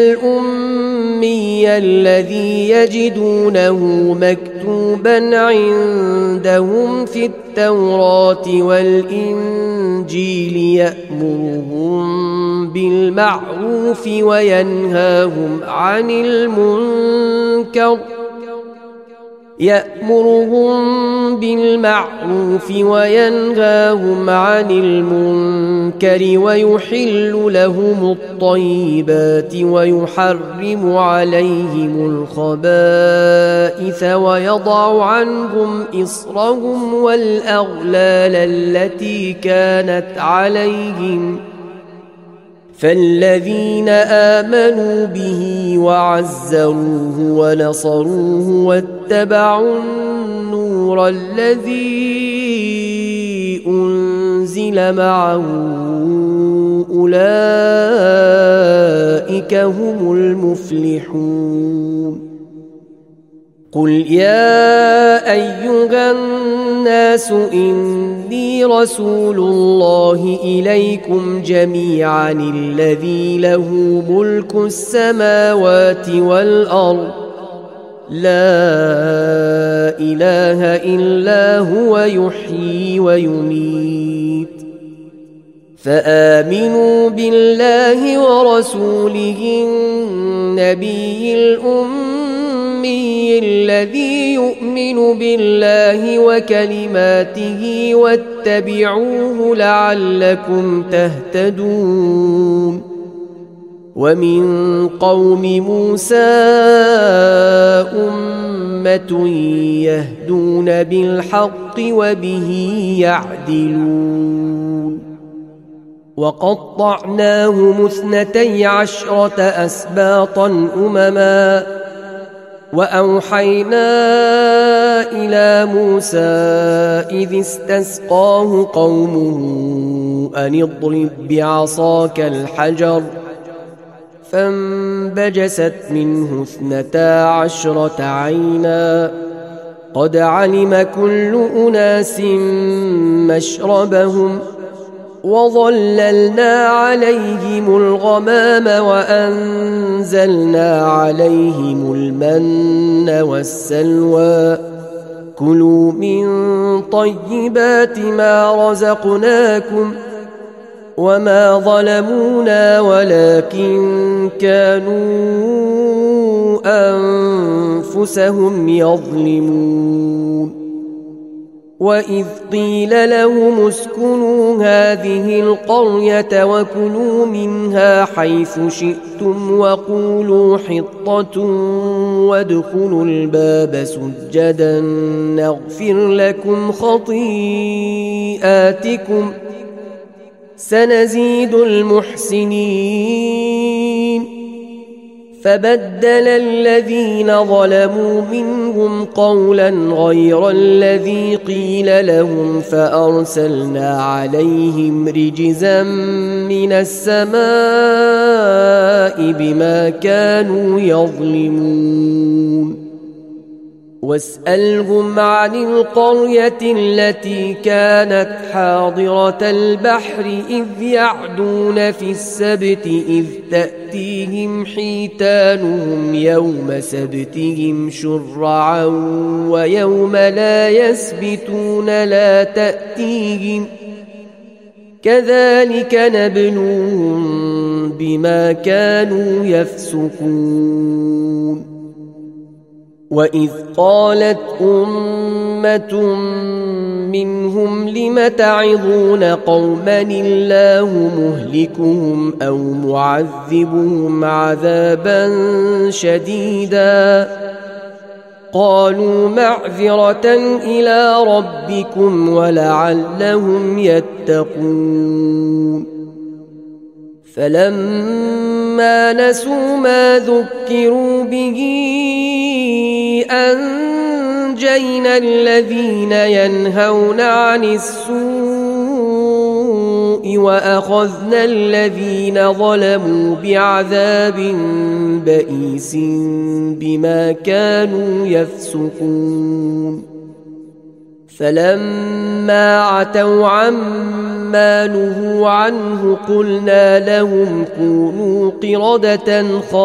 الأمي الذي يجدونه مكتوبا عندهم في التوراة والإنجيل يأمرهم بالمعروف وينهاهم عن المنكر يأمرهم بالمعروف وينهاهم عن المنكر ويحل لهم الطيبات ويحرم عليهم الخبائث ويضع عنهم إصرهم والأغلال التي كانت عليهم فالذين آمنوا به وعزروه ونصروه واتبعوا النور الذي أنزل معه أولئك هم المفلحون قل يا أيها الناس إني رسول الله إليكم جميعا الذي له ملك السماوات والأرض لا إله إلا هو يحيي ويميت فآمنوا بالله ورسوله النبي الأمي الذي يؤمن بالله وكلماته واتبعوه لعلكم تهتدون ومن قوم موسى أمة يهدون بالحق وبه يعدلون وقطعناهم اثنتي عشرة أسباطا أمما وأوحينا إلى موسى إذ استسقاه قومه أن اضرب بعصاك الحجر فانبجست منه اثنتا عشرة عينا قد علم كل أناس مشربهم وظللنا عليهم الغمام وأنزلنا عليهم المن والسلوى كلوا من طيبات ما رزقناكم وما ظلمونا ولكن كانوا أنفسهم يظلمون وإذ قيل لهم اسكنوا هذه القرية وكلوا منها حيث شئتم وقولوا حطة وادخلوا الباب سجدا نغفر لكم خطيئاتكم سنزيد المحسنين فبدل الذين ظلموا منهم قولا غير الذي قيل لهم فأرسلنا عليهم رجزا من السماء بما كانوا يظلمون واسألهم عن القرية التي كانت حاضرة البحر إذ يعدون في السبت إذ تأتيهم حيتانهم يوم سبتهم شرعا ويوم لا يسبتون لا تأتيهم كذلك نبلوهم بما كانوا يفسقون وإذ قالت أمة منهم لم تعظون قوما الله مهلكهم أو معذبهم عذابا شديدا قالوا معذرة إلى ربكم ولعلهم يتقون فلما نسوا ما ذكروا به أنجينا الذين ينهون عن السوء وأخذنا الذين ظلموا بعذاب بئيس بما كانوا يفسقون فلما عتوا عما نهوا عنه قلنا لهم كونوا قردة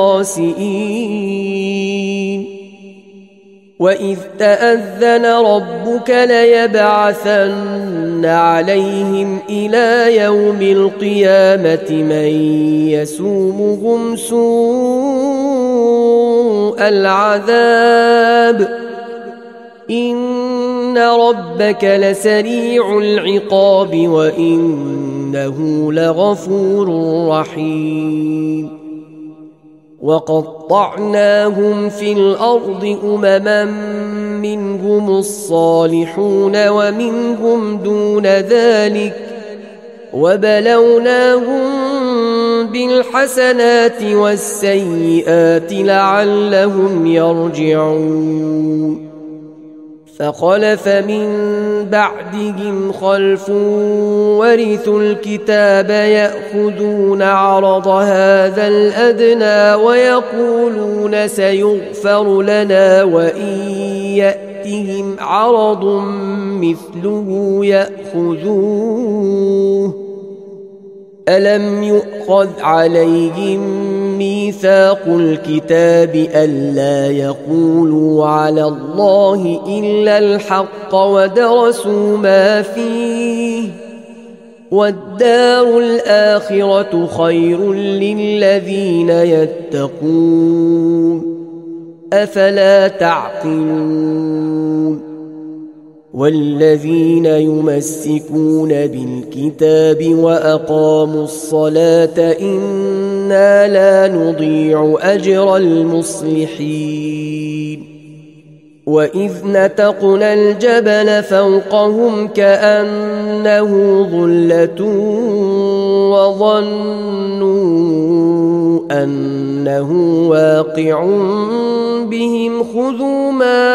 خاسئين وإذ تأذن ربك ليبعثن عليهم إلى يوم القيامة من يسومهم سوء العذاب إن ربك لسريع العقاب وإنه لغفور رحيم وقطعناهم في الأرض أمما منهم الصالحون ومنهم دون ذلك وبلوناهم بالحسنات والسيئات لعلهم يرجعون فخلف من بعدهم خلف ورثوا الكتاب يأخذون عرض هذا الأدنى ويقولون سيغفر لنا وإن يأتهم عرض مثله يأخذوه ألم يؤخذ عليهم ميثاق الكتاب ألا يقولوا على الله إلا الحق ودرسوا ما فيه والدار الآخرة خير للذين يتقون أفلا تعقلون والذين يمسكون بالكتاب وأقاموا الصلاة إنا لا نضيع أجر المصلحين. وإذ نتقنا الجبل فوقهم كأنه ظلة وظنوا أنه واقع بهم خذوا ما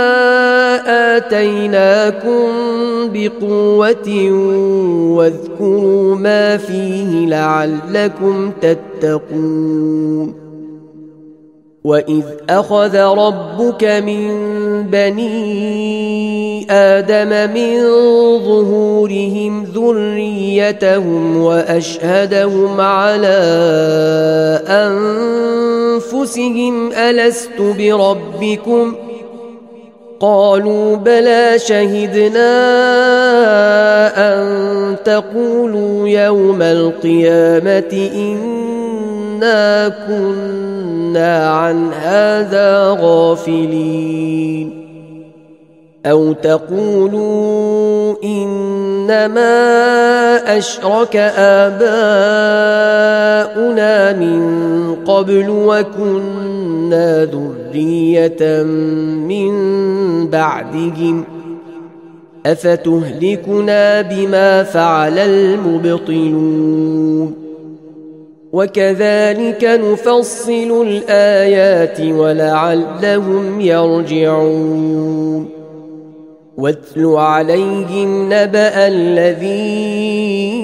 آتيناكم بقوة واذكروا ما فيه لعلكم تتقون وإذ أخذ ربك من بني آدم من ظهورهم ذريتهم وأشهدهم على أنفسهم ألست بربكم قالوا بلى شهدنا أن تقولوا يوم القيامة إنا كنا عن هذا غافلين أو تقولوا إنما أشرك آباؤنا من قبل وكنا ذرية من بعدهم أفتهلكنا بما فعل المبطلون وكذلك نفصل الآيات ولعلهم يرجعون واتل عليهم نبأ الذي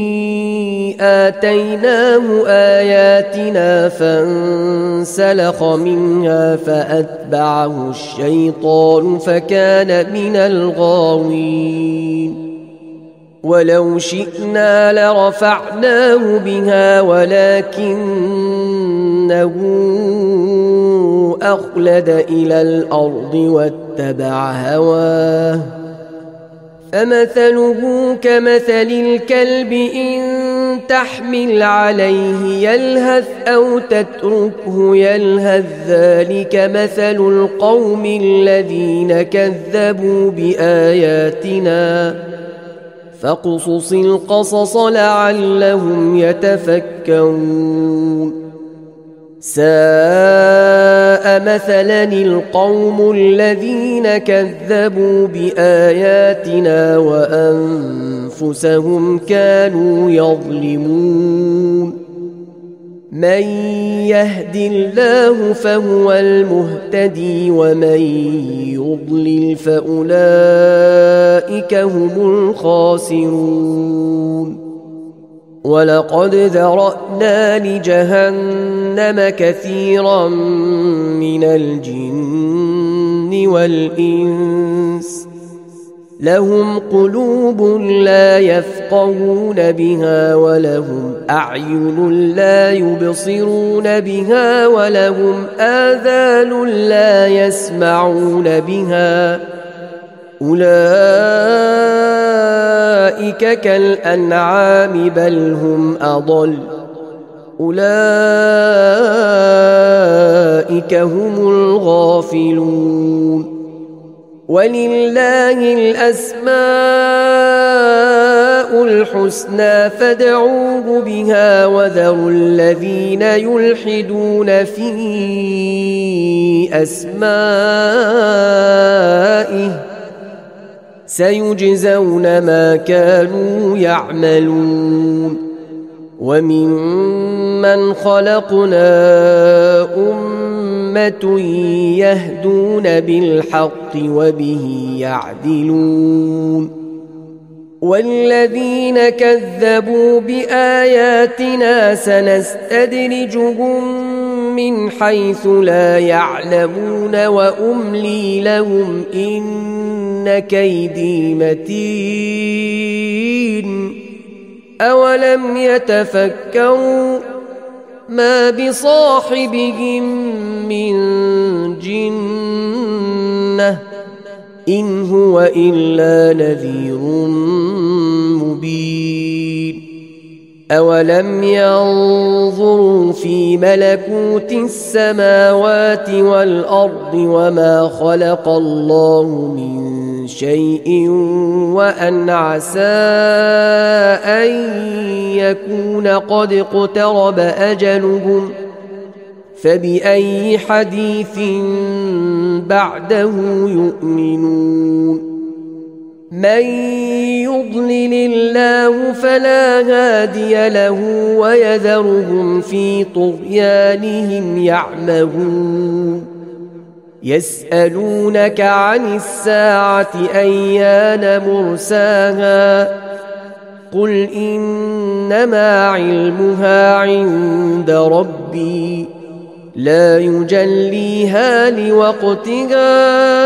آتيناه آياتنا فانسلخ منها فأتبعه الشيطان فكان من الغاوين ولو شئنا لرفعناه بها ولكنه أخلد إلى الأرض واتبع هواه فمثله كمثل الكلب إن تحمل عليه يلهث أو تتركه يلهث ذلك مثل القوم الذين كذبوا بآياتنا فاقصص القصص لعلهم يتفكرون ساء مثلا القوم الذين كذبوا بآياتنا وأنفسهم كانوا يظلمون من يهد الله فهو المهتدي ومن يضلل فأولئك هم الخاسرون ولقد ذرأنا لجهنم كثيرا من الجن والإنس لهم قلوب لا يفقهون بها ولهم أعين لا يبصرون بها ولهم آذان لا يسمعون بها أولئك كالأنعام بل هم أضل أولئك هم الغافلون ولله الأسماء الحسنى فادعوه بها وذروا الذين يلحدون في أسمائه سيجزون ما كانوا يعملون وممن خلقنا أمة يهدون بالحق وبه يعدلون والذين كذبوا بآياتنا سنستدرجهم من حيث لا يعلمون وأملي لهم إن كيدي متين أولم يتفكروا ما بصاحبهم من جنة إن هو إلا نذير مبين أولم ينظروا في ملكوت السماوات والأرض وما خلق الله من شيء وأن عسى أن يكون قد اقترب أجلهم فبأي حديث بعده يؤمنون من يضلل الله فلا هادي له ويذرهم في طغيانهم يعمهون يسألونك عن الساعة أيان مرساها قل إنما علمها عند ربي لا يجليها لوقتها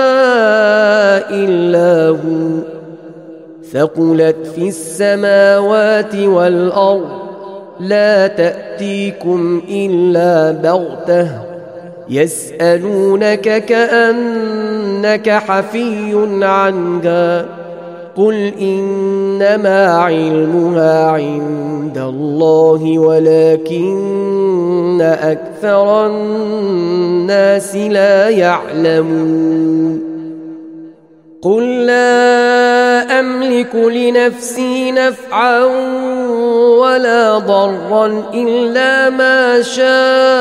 إلا هو ثقلت في السماوات والأرض لا تأتيكم إلا بغتة يسألونك كأنك حفي عنها قل إنما علمها عند الله ولكن أكثر الناس لا يعلمون قل لا أملك لنفسي نفعا ولا ضرا إلا ما شاء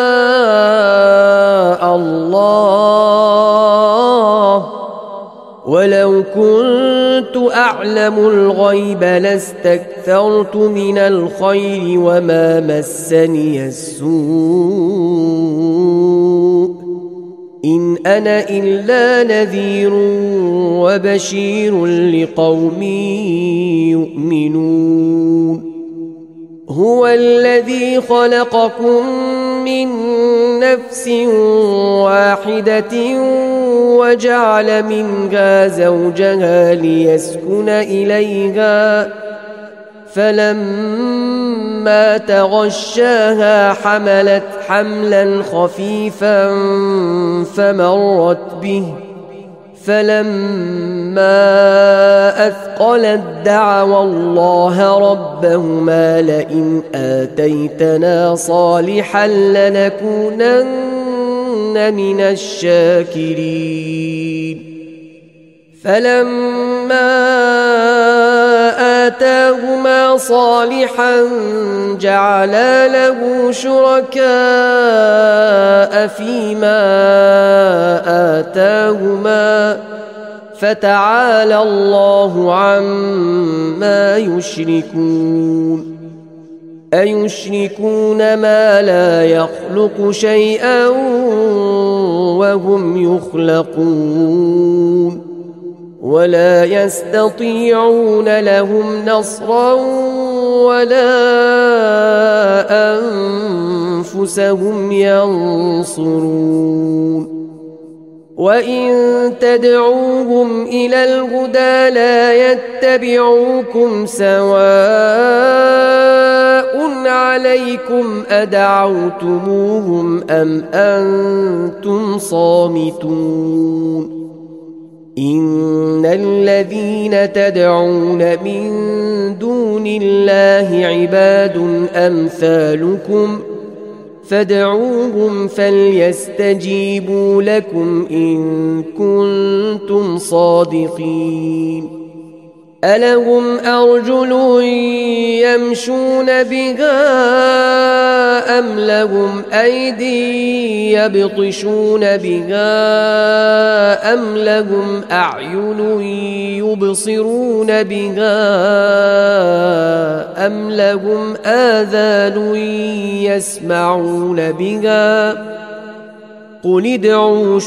الله ولو كنت أعلم الغيب لاستكثرت من الخير وما مسني السوء إن أنا إلا نذير وبشير لقوم يؤمنون هو الذي خلقكم من نفس واحدة وجعل منها زوجها ليسكن إليها فلما تغشاها حملت حملا خفيفا فمرت به فلما أثقلت دعوا الله ربهما لئن آتيتنا صالحا لنكونن من الشاكرين فلما آتاهما صالحا جعلا له شركاء فيما آتاهما فتعالى الله عما يشركون أيشركون ما لا يخلق شيئا وهم يخلقون ولا يستطيعون لهم نصرا ولا أنفسهم ينصرون وإن تدعوهم إلى الهدى لا يتبعوكم سواء عليكم أدعوتموهم أم أنتم صامتون إن الذين تدعون من دون الله عباد أمثالكم فادعوهم فليستجيبوا لكم إن كنتم صادقين ألهم أرجل يمشون بها أم لهم أيدي يبطشون بها أم لهم أعين يبصرون بها أم لهم آذان يسمعون بها قل ادعوا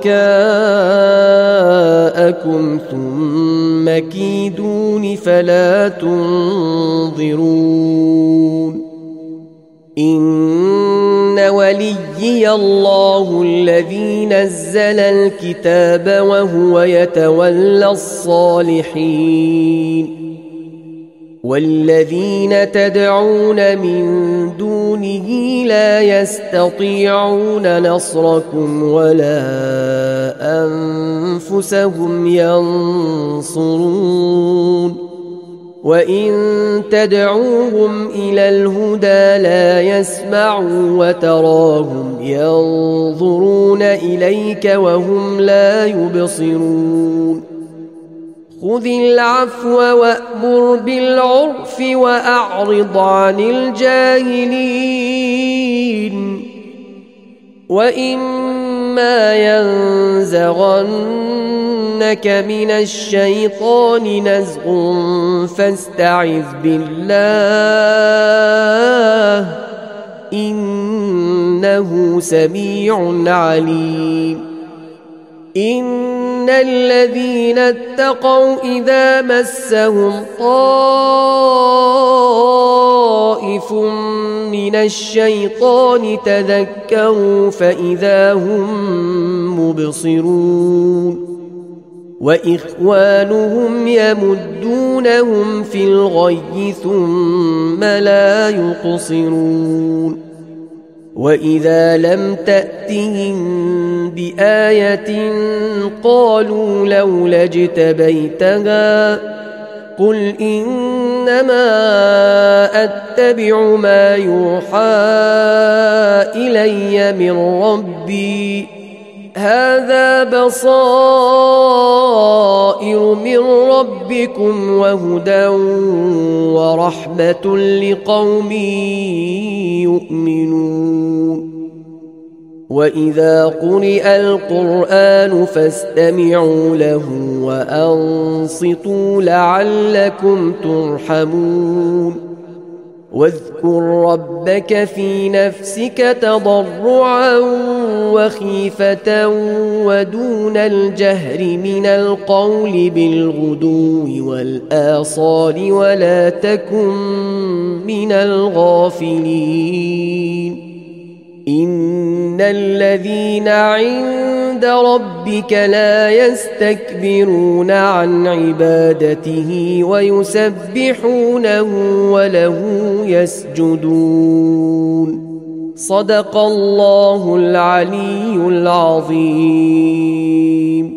شركاءكم ثم كيدون فلا تنظرون إن وليي الله الذي نزل الكتاب وهو يتولى الصالحين والذين تدعون من دونه لا يستطيعون نصركم ولا أنفسهم ينصرون وإن تدعوهم إلى الهدى لا يسمعوا وتراهم ينظرون إليك وهم لا يبصرون خذ العفو وأمر بالعرف وأعرض عن الجاهلين وإما ينزغنك من الشيطان نزغ فاستعذ بالله إنه سميع عليم إن الذين اتقوا إذا مسهم طائف من الشيطان تذكروا فإذا هم مبصرون وإخوانهم يمدونهم في الغي ثم لا يقصرون وإذا لم تأتهم بآية قالوا لولا اجتبيتها قل إنما أتبع ما يوحى إلي من ربي هذا بصائر من ربكم وهدى ورحمة لقوم يؤمنون وإذا قرئ القرآن فاستمعوا له وأنصتوا لعلكم ترحمون واذكر ربك في نفسك تضرعا وخيفة ودون الجهر من القول بالغدو والآصال ولا تكن من الغافلين إن الذين عند ربك لا يستكبرون عن عبادته ويسبحونه وله يسجدون صدق الله العلي العظيم.